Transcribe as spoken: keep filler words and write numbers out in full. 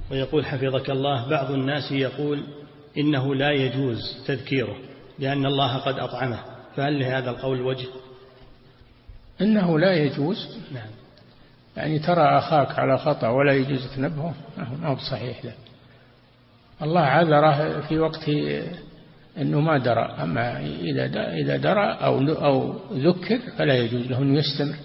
ويقول حفظك الله بعض الناس يقول إنه لا يجوز تذكيره لأن الله قد أطعمه، فهل لهذا القول وجه؟ إنه لا يجوز، نعم، يعني ترى أخاك على خطأ ولا يجوز تنبهه، ما هو بصحيح له. الله عذره في وقت أنه ما درى، أما إذا درى أو أو ذكر فلا يجوز له أن يستمر.